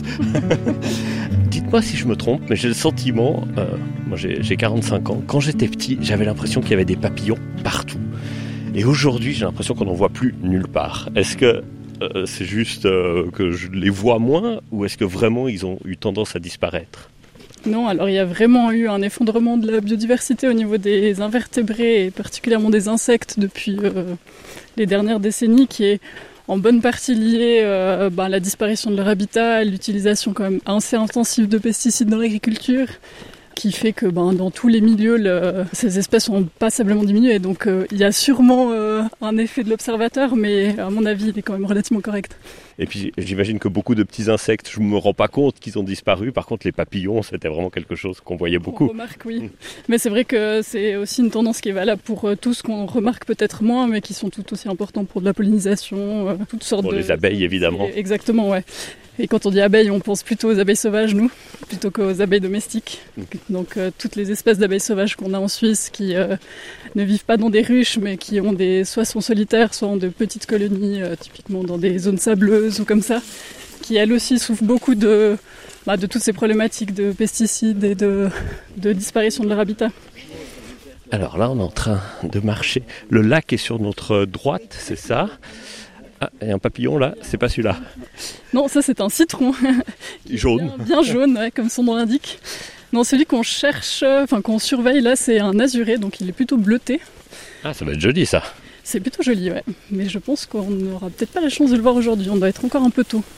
Dites-moi si je me trompe, mais j'ai le sentiment, moi j'ai 45 ans, quand j'étais petit, j'avais l'impression qu'il y avait des papillons partout. Et aujourd'hui, j'ai l'impression qu'on n'en voit plus nulle part. Est-ce que c'est juste que je les vois moins, ou est-ce que vraiment ils ont eu tendance à disparaître ? Non, alors il y a vraiment eu un effondrement de la biodiversité au niveau des invertébrés et particulièrement des insectes depuis les dernières décennies, qui est en bonne partie liée à la disparition de leur habitat, l'utilisation quand même assez intensive de pesticides dans l'agriculture, qui fait que dans tous les milieux, ces espèces ont passablement diminué. Donc il y a sûrement un effet de l'observateur, mais à mon avis, il est quand même relativement correct. Et puis j'imagine que beaucoup de petits insectes, je ne me rends pas compte qu'ils ont disparu. Par contre, les papillons, c'était vraiment quelque chose qu'on voyait beaucoup. On remarque, oui. Mais c'est vrai que c'est aussi une tendance qui est valable pour tous, qu'on remarque peut-être moins, mais qui sont tout aussi importants pour de la pollinisation, toutes sortes pour les abeilles, évidemment. Exactement, ouais. Et quand on dit abeilles, on pense plutôt aux abeilles sauvages, nous, plutôt qu'aux abeilles domestiques. Donc toutes les espèces d'abeilles sauvages qu'on a en Suisse qui ne vivent pas dans des ruches, mais qui ont soit sont solitaires, soit ont de petites colonies, typiquement dans des zones sableuses ou comme ça, qui elles aussi souffrent beaucoup de toutes ces problématiques de pesticides et de disparition de leur habitat. Alors là, on est en train de marcher. Le lac est sur notre droite, c'est ça ? Ah, et un papillon là, c'est pas celui-là. Non, ça c'est un citron. Jaune. Bien jaune, ouais, comme son nom l'indique. Non, celui qu'on cherche, qu'on surveille là, c'est un azuré, donc il est plutôt bleuté. Ah, ça va être joli ça. C'est plutôt joli, ouais. Mais je pense qu'on n'aura peut-être pas la chance de le voir aujourd'hui, on doit être encore un peu tôt.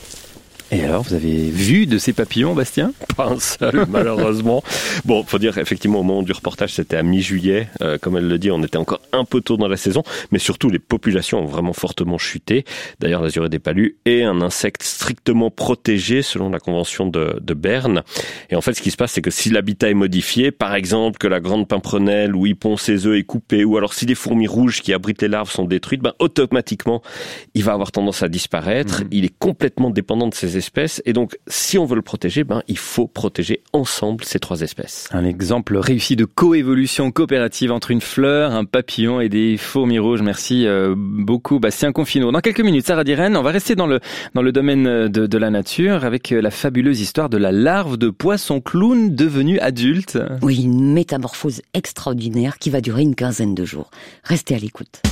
Et alors, vous avez vu de ces papillons, Bastien ? Pas un seul, malheureusement. Bon, faut dire, effectivement, au moment du reportage, c'était à mi-juillet. Comme elle le dit, on était encore un peu tôt dans la saison. Mais surtout, les populations ont vraiment fortement chuté. D'ailleurs, l'azuré des palus est un insecte strictement protégé selon la convention de Berne. Et en fait, ce qui se passe, c'est que si l'habitat est modifié, par exemple, que la grande pimprenelle où il pond ses œufs est coupée, ou alors si les fourmis rouges qui abritent les larves sont détruites, automatiquement, il va avoir tendance à disparaître. Il est complètement dépendant de ces espèces, et donc si on veut le protéger, il faut protéger ensemble ces trois espèces. Un exemple réussi de coévolution coopérative entre une fleur, un papillon et des fourmis rouges. Merci beaucoup Bastien Confino. Dans quelques minutes, Sarah Diren, on va rester dans le domaine de la nature avec la fabuleuse histoire de la larve de poisson clown devenue adulte. Oui, une métamorphose extraordinaire qui va durer une quinzaine de jours. Restez à l'écoute.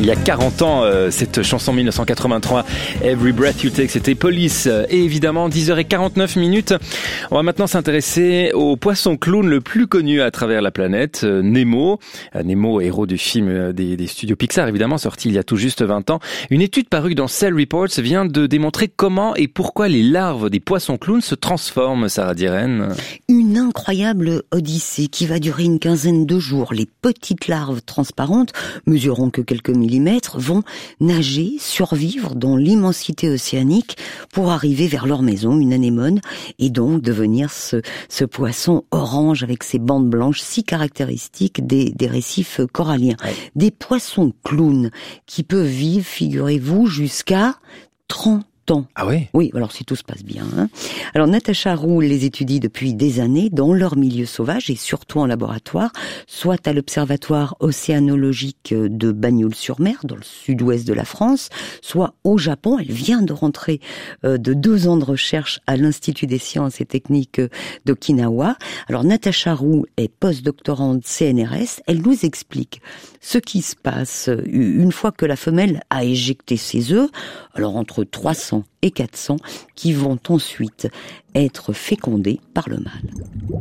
Il y a 40 ans, cette chanson 1983, Every Breath You Take, c'était Police. Et évidemment, 10h49. On va maintenant s'intéresser au poisson clown le plus connu à travers la planète, Nemo. Nemo, héros du film des studios Pixar, évidemment, sorti il y a tout juste 20 ans. Une étude parue dans Cell Reports vient de démontrer comment et pourquoi les larves des poissons clowns se transforment, Sarah Diren. Une incroyable odyssée qui va durer une quinzaine de jours. Les petites larves transparentes, mesurant que quelques millimètres, vont nager, survivre dans l'immensité océanique pour arriver vers leur maison, une anémone, et donc devenir ce poisson orange avec ses bandes blanches si caractéristiques des récifs coralliens. Ouais. Des poissons clowns qui peuvent vivre, figurez-vous, jusqu'à 30 ans. Ah oui? Oui, alors si tout se passe bien. Alors Natacha Roux les étudie depuis des années dans leur milieu sauvage et surtout en laboratoire, soit à l'Observatoire océanologique de Bagnols-sur-Mer, dans le sud-ouest de la France, soit au Japon. Elle vient de rentrer de 2 ans de recherche à l'Institut des sciences et techniques d'Okinawa. Alors Natacha Roux est postdoctorante CNRS. Elle nous explique ce qui se passe une fois que la femelle a éjecté ses œufs, alors entre 300 et 400, qui vont ensuite être fécondés par le mâle.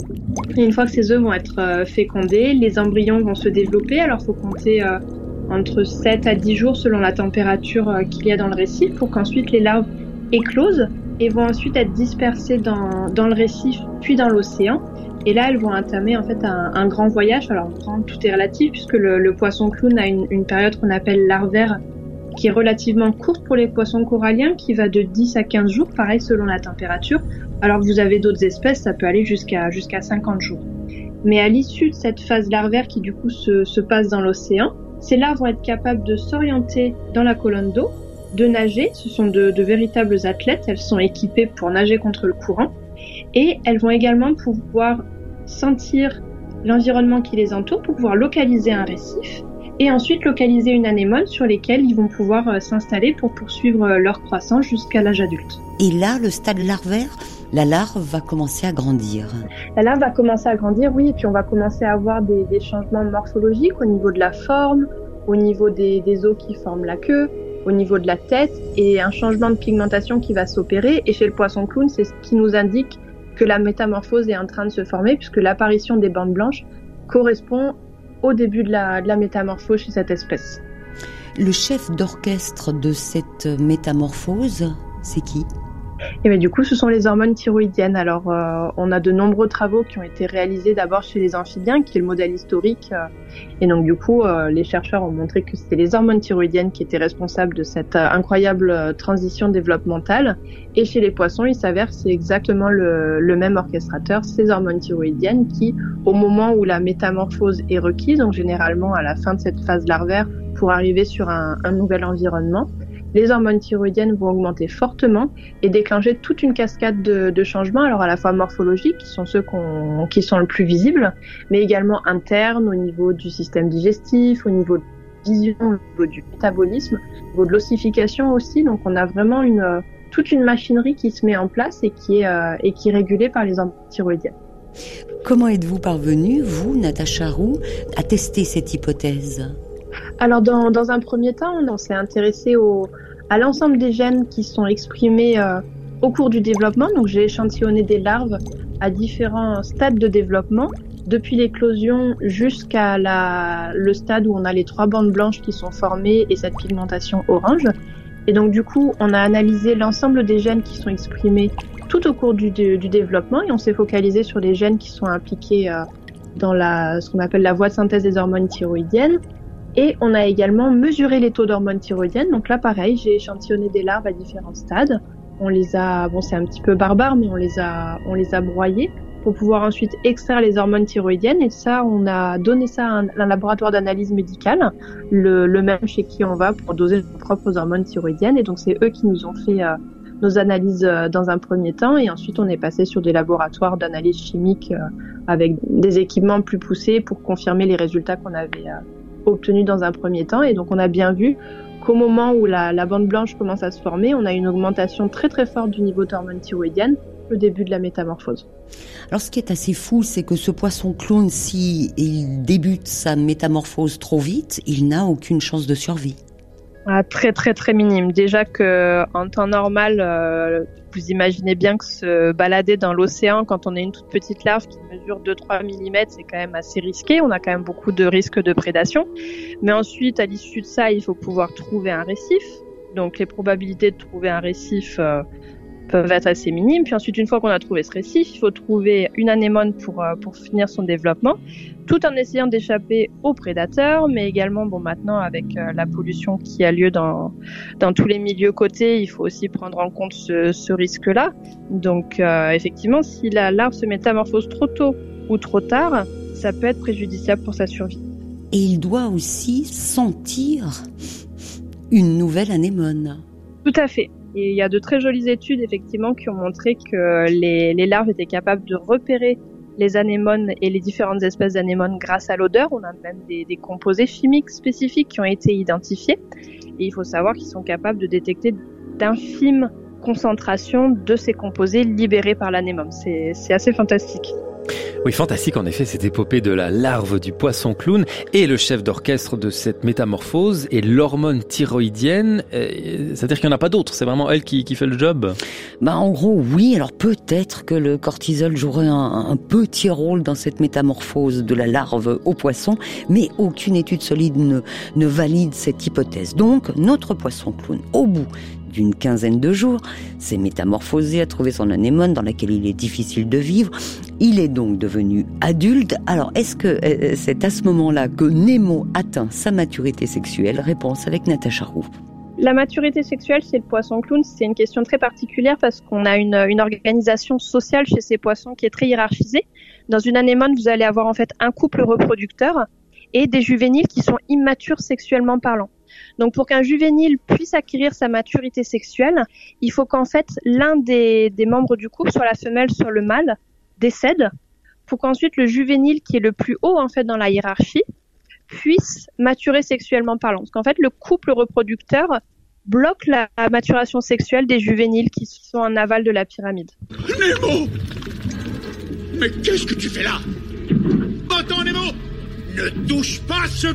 Et une fois que ces œufs vont être fécondés, les embryons vont se développer. Alors il faut compter entre 7 à 10 jours selon la température qu'il y a dans le récif pour qu'ensuite les larves éclosent et vont ensuite être dispersées dans le récif puis dans l'océan. Et là, elles vont entamer en fait un grand voyage. Alors tout est relatif puisque le poisson clown a une période qu'on appelle larvaire qui est relativement courte pour les poissons coralliens, qui va de 10 à 15 jours, pareil selon la température. Alors que vous avez d'autres espèces, ça peut aller jusqu'à 50 jours. Mais à l'issue de cette phase larvaire qui du coup se passe dans l'océan, ces larves vont être capables de s'orienter dans la colonne d'eau, de nager. Ce sont de véritables athlètes, elles sont équipées pour nager contre le courant. Et elles vont également pouvoir sentir l'environnement qui les entoure pour pouvoir localiser un récif et ensuite localiser une anémone sur lesquelles ils vont pouvoir s'installer pour poursuivre leur croissance jusqu'à l'âge adulte. Et là, le stade larvaire, la larve va commencer à grandir. La larve va commencer à grandir, oui, et puis on va commencer à avoir des changements morphologiques au niveau de la forme, au niveau des os qui forment la queue, au niveau de la tête, et un changement de pigmentation qui va s'opérer. Et chez le poisson clown, c'est ce qui nous indique que la métamorphose est en train de se former, puisque l'apparition des bandes blanches correspond au début de la métamorphose chez cette espèce. Le chef d'orchestre de cette métamorphose, c'est qui ? Et bien, du coup, ce sont les hormones thyroïdiennes. Alors, on a de nombreux travaux qui ont été réalisés d'abord chez les amphibiens, qui est le modèle historique. Et donc, du coup, les chercheurs ont montré que c'était les hormones thyroïdiennes qui étaient responsables de cette incroyable transition développementale. Et chez les poissons, il s'avère que c'est exactement le même orchestrateur, ces hormones thyroïdiennes, qui, au moment où la métamorphose est requise, donc généralement à la fin de cette phase larvaire, pour arriver sur un nouvel environnement, les hormones thyroïdiennes vont augmenter fortement et déclencher toute une cascade de changements, alors à la fois morphologiques, qui sont ceux qui sont le plus visibles, mais également internes, au niveau du système digestif, au niveau de la vision, au niveau du métabolisme, au niveau de l'ossification aussi. Donc on a vraiment toute une machinerie qui se met en place et qui est régulée par les hormones thyroïdiennes. Comment êtes-vous parvenue, vous, Natacha Roux, à tester cette hypothèse ? Alors dans un premier temps, on s'est intéressé à l'ensemble des gènes qui sont exprimés au cours du développement. Donc j'ai échantillonné des larves à différents stades de développement, depuis l'éclosion jusqu'à le stade où on a les 3 bandes blanches qui sont formées et cette pigmentation orange. Et donc du coup, on a analysé l'ensemble des gènes qui sont exprimés tout au cours du développement et on s'est focalisé sur les gènes qui sont impliqués dans ce qu'on appelle la voie de synthèse des hormones thyroïdiennes. Et on a également mesuré les taux d'hormones thyroïdiennes. Donc là, pareil, j'ai échantillonné des larves à différents stades. On les a, c'est un petit peu barbare, mais on les a broyées pour pouvoir ensuite extraire les hormones thyroïdiennes. Et ça, on a donné ça à un laboratoire d'analyse médicale, le même chez qui on va pour doser nos propres hormones thyroïdiennes. Et donc, c'est eux qui nous ont fait nos analyses dans un premier temps. Et ensuite, on est passé sur des laboratoires d'analyse chimique avec des équipements plus poussés pour confirmer les résultats qu'on avait obtenu dans un premier temps. Et donc on a bien vu qu'au moment où la bande blanche commence à se former, on a une augmentation très très forte du niveau d'hormones thyroïdiennes, le début de la métamorphose. Alors ce qui est assez fou, c'est que ce poisson clown, si il débute sa métamorphose trop vite, il n'a aucune chance de survie. Très très très minime. Déjà que en temps normal, vous imaginez bien que se balader dans l'océan quand on est une toute petite larve qui mesure 2-3 mm, c'est quand même assez risqué. On a quand même beaucoup de risques de prédation. Mais ensuite, à l'issue de ça, il faut pouvoir trouver un récif. Donc les probabilités de trouver un récif peuvent être assez minimes. Puis ensuite, une fois qu'on a trouvé ce récif, il faut trouver une anémone pour finir son développement, tout en essayant d'échapper aux prédateurs, mais également, maintenant, avec la pollution qui a lieu dans tous les milieux cotés, il faut aussi prendre en compte ce risque-là. Donc, effectivement, si la larve se métamorphose trop tôt ou trop tard, ça peut être préjudiciable pour sa survie. Et il doit aussi sentir une nouvelle anémone. Tout à fait. Et il y a de très jolies études, effectivement, qui ont montré que les larves étaient capables de repérer les anémones et les différentes espèces d'anémones grâce à l'odeur. On a même des composés chimiques spécifiques qui ont été identifiés. Et il faut savoir qu'ils sont capables de détecter d'infimes concentrations de ces composés libérés par l'anémone. C'est assez fantastique. Oui, fantastique en effet, cette épopée de la larve du poisson clown. Et le chef d'orchestre de cette métamorphose est l'hormone thyroïdienne. C'est-à-dire qu'il n'y en a pas d'autre, c'est vraiment elle qui fait le job? En gros, oui. Alors peut-être que le cortisol jouerait un petit rôle dans cette métamorphose de la larve au poisson, mais aucune étude solide ne valide cette hypothèse. Donc, notre poisson clown, au bout d'une quinzaine de jours, s'est métamorphosé, a trouvé son anémone dans laquelle il est difficile de vivre. Il est donc devenu adulte. Alors, est-ce que c'est à ce moment-là que Nemo atteint sa maturité sexuelle? Réponse avec Natacha Roux. La maturité sexuelle chez le poisson clown, c'est une question très particulière parce qu'on a une organisation sociale chez ces poissons qui est très hiérarchisée. Dans une anémone, vous allez avoir en fait un couple reproducteur et des juvéniles qui sont immatures sexuellement parlant. Donc pour qu'un juvénile puisse acquérir sa maturité sexuelle, il faut qu'en fait l'un des membres du couple, soit la femelle, soit le mâle, décède pour qu'ensuite le juvénile, qui est le plus haut en fait dans la hiérarchie, puisse maturer sexuellement parlant. Parce qu'en fait le couple reproducteur bloque la maturation sexuelle des juvéniles qui sont en aval de la pyramide. Nemo! Mais qu'est-ce que tu fais là? Va-t'en, Nemo! Ne touche pas ce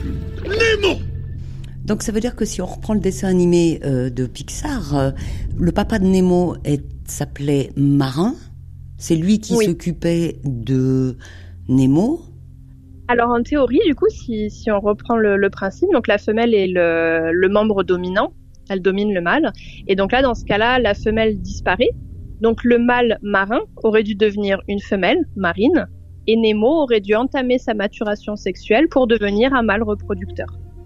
Nemo! Donc ça veut dire que si on reprend le dessin animé de Pixar, le papa de Nemo s'appelait Marin. C'est lui qui s'occupait de Nemo. Alors en théorie, du coup, si on reprend le principe, donc la femelle est le membre dominant, elle domine le mâle. Et donc là, dans ce cas-là, la femelle disparaît. Donc le mâle marin aurait dû devenir une femelle marine. Et Nemo aurait dû entamer sa maturation sexuelle pour devenir un mâle reproducteur.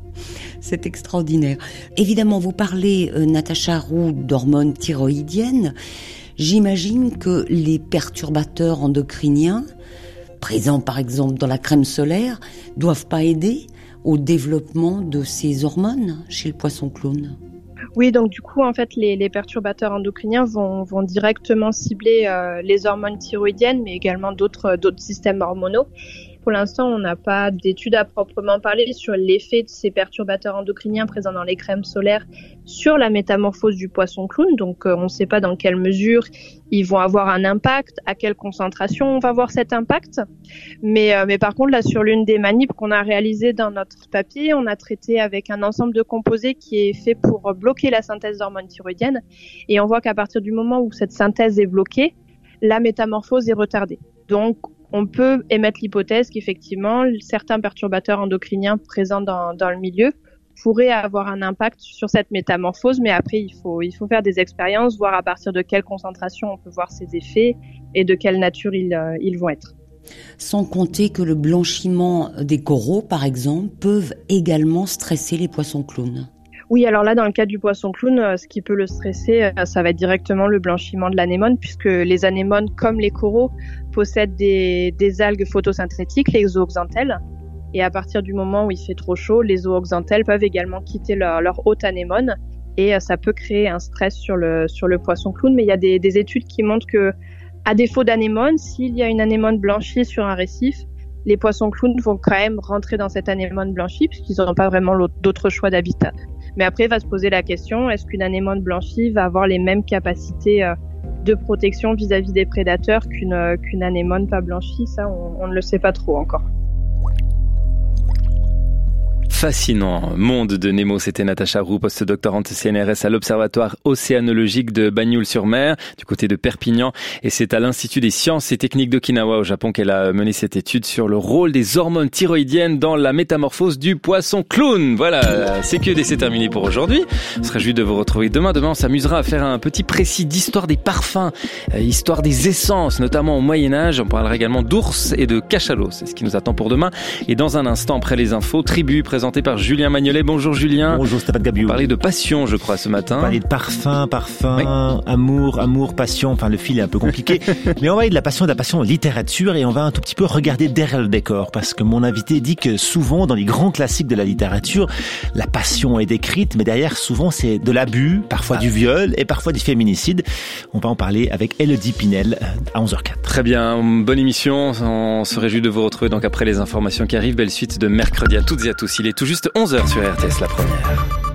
C'est extraordinaire. Évidemment, vous parlez, Natacha Roux, d'hormones thyroïdiennes. J'imagine que les perturbateurs endocriniens, présents par exemple dans la crème solaire, doivent pas aider au développement de ces hormones chez le poisson clown. Oui, donc du coup, en fait, les perturbateurs endocriniens vont directement cibler les hormones thyroïdiennes, mais également d'autres systèmes hormonaux. Pour l'instant, on n'a pas d'études à proprement parler sur l'effet de ces perturbateurs endocriniens présents dans les crèmes solaires sur la métamorphose du poisson clown. Donc, on ne sait pas dans quelle mesure ils vont avoir un impact, à quelle concentration on va voir cet impact. Mais par contre, là, sur l'une des manips qu'on a réalisées dans notre papier, on a traité avec un ensemble de composés qui est fait pour bloquer la synthèse d'hormones thyroïdiennes. Et on voit qu'à partir du moment où cette synthèse est bloquée, la métamorphose est retardée. Donc, on peut émettre l'hypothèse qu'effectivement, certains perturbateurs endocriniens présents dans le milieu pourraient avoir un impact sur cette métamorphose, mais après, il faut faire des expériences, voir à partir de quelle concentration on peut voir ces effets et de quelle nature ils vont être. Sans compter que le blanchiment des coraux, par exemple, peuvent également stresser les poissons clowns. Oui, alors là, dans le cas du poisson clown, ce qui peut le stresser, ça va être directement le blanchiment de l'anémone, puisque les anémones, comme les coraux, possèdent des algues photosynthétiques, les zooxanthelles. Et à partir du moment où il fait trop chaud, les zooxanthelles peuvent également quitter leur hôte anémone, et ça peut créer un stress sur le poisson clown. Mais il y a des études qui montrent que, à défaut d'anémone, s'il y a une anémone blanchie sur un récif, les poissons clowns vont quand même rentrer dans cette anémone blanchie, puisqu'ils n'auront pas vraiment d'autre choix d'habitat. Mais après, va se poser la question, est-ce qu'une anémone blanchie va avoir les mêmes capacités de protection vis-à-vis des prédateurs qu'une anémone pas blanchie. Ça, on ne le sait pas trop encore. Fascinant monde de Nemo, c'était Natacha Roux, postdoctorante CNRS à l'Observatoire océanologique de Bagnoul-sur-Mer, du côté de Perpignan, et c'est à l'Institut des sciences et techniques d'Okinawa au Japon qu'elle a mené cette étude sur le rôle des hormones thyroïdiennes dans la métamorphose du poisson clown. Voilà, CQED, c'est terminé pour aujourd'hui. Je serais juste de vous retrouver demain. Demain, on s'amusera à faire un petit précis d'histoire des parfums, histoire des essences, notamment au Moyen-Âge. On parlera également d'ours et de cachalot. C'est ce qui nous attend pour demain. Et dans un instant, après les infos, Tribu, présenté par Julien Magnolet. Bonjour Julien. Bonjour Stéphane Gabiou. On parlait de passion, je crois, ce matin. On parlait de parfum, oui. amour, passion. Enfin, le fil est un peu compliqué. Mais on va parler de la passion en littérature et on va un tout petit peu regarder derrière le décor parce que mon invité dit que souvent, dans les grands classiques de la littérature, la passion est décrite, mais derrière, souvent, c'est de l'abus, parfois du viol et parfois du féminicide. On va en parler avec Élodie Pinel à 11h04. Très bien. Bonne émission. On se réjouit de vous retrouver donc après les informations qui arrivent. Belle suite de mercredi à toutes et à tous. Il est tout juste 11h sur RTS La Première.